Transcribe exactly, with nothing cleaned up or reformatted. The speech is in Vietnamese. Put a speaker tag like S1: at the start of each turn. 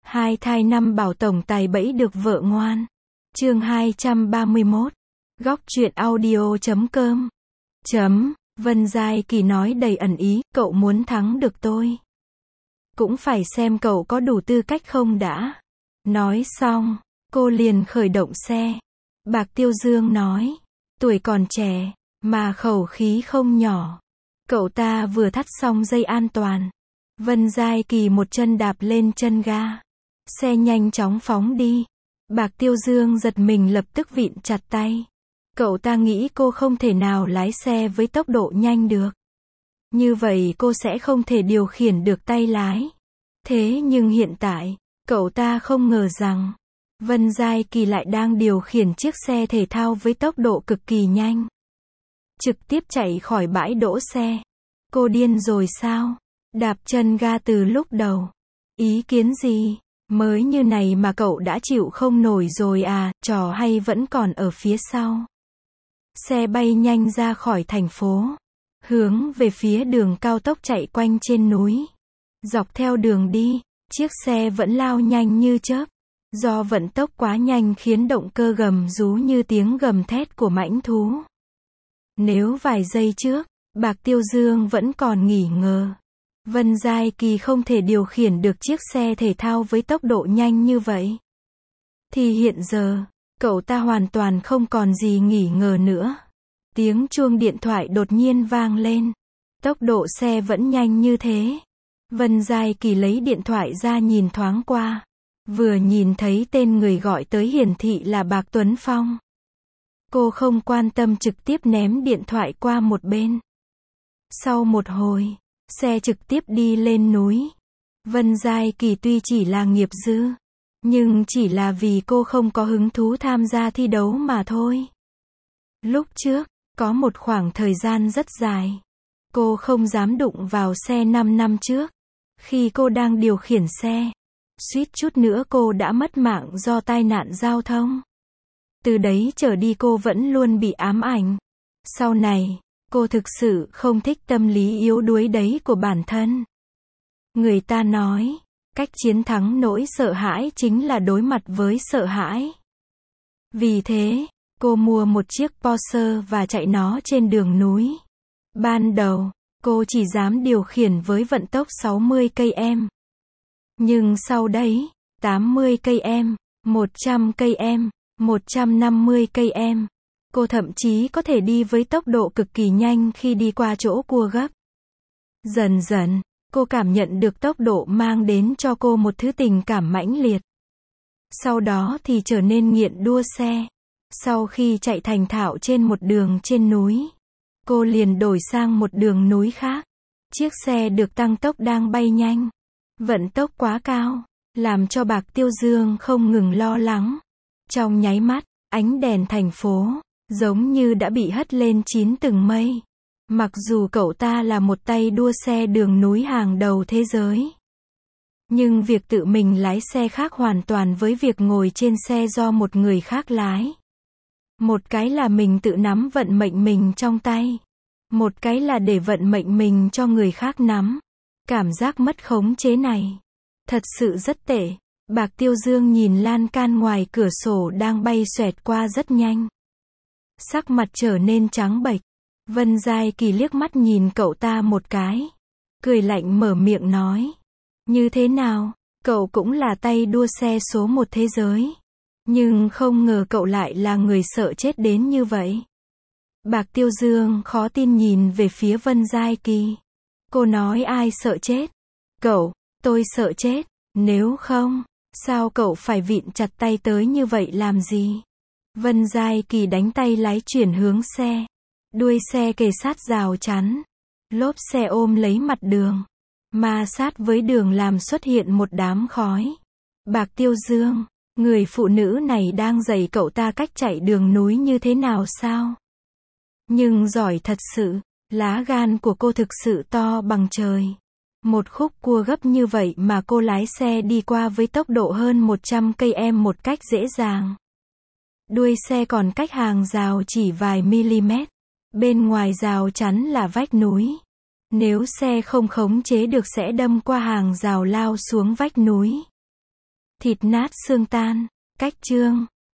S1: Hai thai năm bảo tổng tài bẫy được vợ ngoan. Chương hai trăm ba mươi mốt. Góc truyện audio chấm com. Chấm. Vân Giai Kỳ nói đầy ẩn ý, cậu muốn thắng được tôi. Cũng phải xem cậu có đủ tư cách không đã. Nói xong, cô liền khởi động xe. Bạc Tiêu Dương nói, tuổi còn trẻ, mà khẩu khí không nhỏ. Cậu ta vừa thắt xong dây an toàn. Vân Giai Kỳ một chân đạp lên chân ga. Xe nhanh chóng phóng đi. Bạc Tiêu Dương giật mình lập tức vịn chặt tay. Cậu ta nghĩ cô không thể nào lái xe với tốc độ nhanh được. Như vậy cô sẽ không thể điều khiển được tay lái. Thế nhưng hiện tại, cậu ta không ngờ rằng, Vân Giai Kỳ lại đang điều khiển chiếc xe thể thao với tốc độ cực kỳ nhanh. Trực tiếp chạy khỏi bãi đỗ xe. Cô điên rồi sao? Đạp chân ga từ lúc đầu. Ý kiến gì? Mới như này mà cậu đã chịu không nổi rồi à, trò hay vẫn còn ở phía sau. Xe bay nhanh ra khỏi thành phố. Hướng về phía đường cao tốc chạy quanh trên núi. Dọc theo đường đi, chiếc xe vẫn lao nhanh như chớp. Do vận tốc quá nhanh khiến động cơ gầm rú như tiếng gầm thét của mãnh thú. Nếu vài giây trước, Bạc Tiêu Dương vẫn còn nghỉ ngờ. Vân Giai Kỳ không thể điều khiển được chiếc xe thể thao với tốc độ nhanh như vậy. Thì hiện giờ, cậu ta hoàn toàn không còn gì nghỉ ngờ nữa. Tiếng chuông điện thoại đột nhiên vang lên. Tốc độ xe vẫn nhanh như thế. Vân Giai Kỳ lấy điện thoại ra nhìn thoáng qua. Vừa nhìn thấy tên người gọi tới hiển thị là Bạc Tuấn Phong. Cô không quan tâm trực tiếp ném điện thoại qua một bên. Sau một hồi, xe trực tiếp đi lên núi. Vân Giai Kỳ tuy chỉ là nghiệp dư, nhưng chỉ là vì cô không có hứng thú tham gia thi đấu mà thôi. Lúc trước, có một khoảng thời gian rất dài, cô không dám đụng vào xe năm năm trước. Khi cô đang điều khiển xe, suýt chút nữa cô đã mất mạng do tai nạn giao thông. Từ đấy trở đi cô vẫn luôn bị ám ảnh. Sau này, cô thực sự không thích tâm lý yếu đuối đấy của bản thân. Người ta nói, cách chiến thắng nỗi sợ hãi chính là đối mặt với sợ hãi. Vì thế, cô mua một chiếc Porsche và chạy nó trên đường núi. Ban đầu, cô chỉ dám điều khiển với vận tốc sáu mươi ki lô mét. Nhưng sau đấy, tám mươi ki lô mét, một trăm ki lô mét, một trăm năm mươi ki lô mét. Cô thậm chí có thể đi với tốc độ cực kỳ nhanh khi đi qua chỗ cua gấp. Dần dần, cô cảm nhận được tốc độ mang đến cho cô một thứ tình cảm mãnh liệt. Sau đó thì trở nên nghiện đua xe. Sau khi chạy thành thạo trên một đường trên núi, cô liền đổi sang một đường núi khác. Chiếc xe được tăng tốc đang bay nhanh. Vận tốc quá cao, làm cho Bạc Tiêu Dương không ngừng lo lắng. Trong nháy mắt, ánh đèn thành phố giống như đã bị hất lên chín tầng mây. Mặc dù cậu ta là một tay đua xe đường núi hàng đầu thế giới, nhưng việc tự mình lái xe khác hoàn toàn với việc ngồi trên xe do một người khác lái. Một cái là mình tự nắm vận mệnh mình trong tay. Một cái là để vận mệnh mình cho người khác nắm. Cảm giác mất khống chế này thật sự rất tệ. Bạc Tiêu Dương nhìn lan can ngoài cửa sổ đang bay xoẹt qua rất nhanh. Sắc mặt trở nên trắng bệch. Vân Giai Kỳ liếc mắt nhìn cậu ta một cái. Cười lạnh mở miệng nói. Như thế nào, cậu cũng là tay đua xe số một thế giới. Nhưng không ngờ cậu lại là người sợ chết đến như vậy. Bạc Tiêu Dương khó tin nhìn về phía Vân Giai Kỳ. Cô nói ai sợ chết? Cậu, tôi sợ chết. Nếu không, sao cậu phải vịn chặt tay tới như vậy làm gì? Vân Giai Kỳ đánh tay lái chuyển hướng xe. Đuôi xe kề sát rào chắn. Lốp xe ôm lấy mặt đường. Ma sát với đường làm xuất hiện một đám khói. Bạc Tiêu Dương, người phụ nữ này đang dạy cậu ta cách chạy đường núi như thế nào sao? Nhưng giỏi thật sự, lá gan của cô thực sự to bằng trời. Một khúc cua gấp như vậy mà cô lái xe đi qua với tốc độ hơn một trăm ki lô mét một cách dễ dàng. Đuôi xe còn cách hàng rào chỉ vài mm. Bên ngoài rào chắn là vách núi. Nếu xe không khống chế được sẽ đâm qua hàng rào lao xuống vách núi. thịt nát xương tan. Cách chương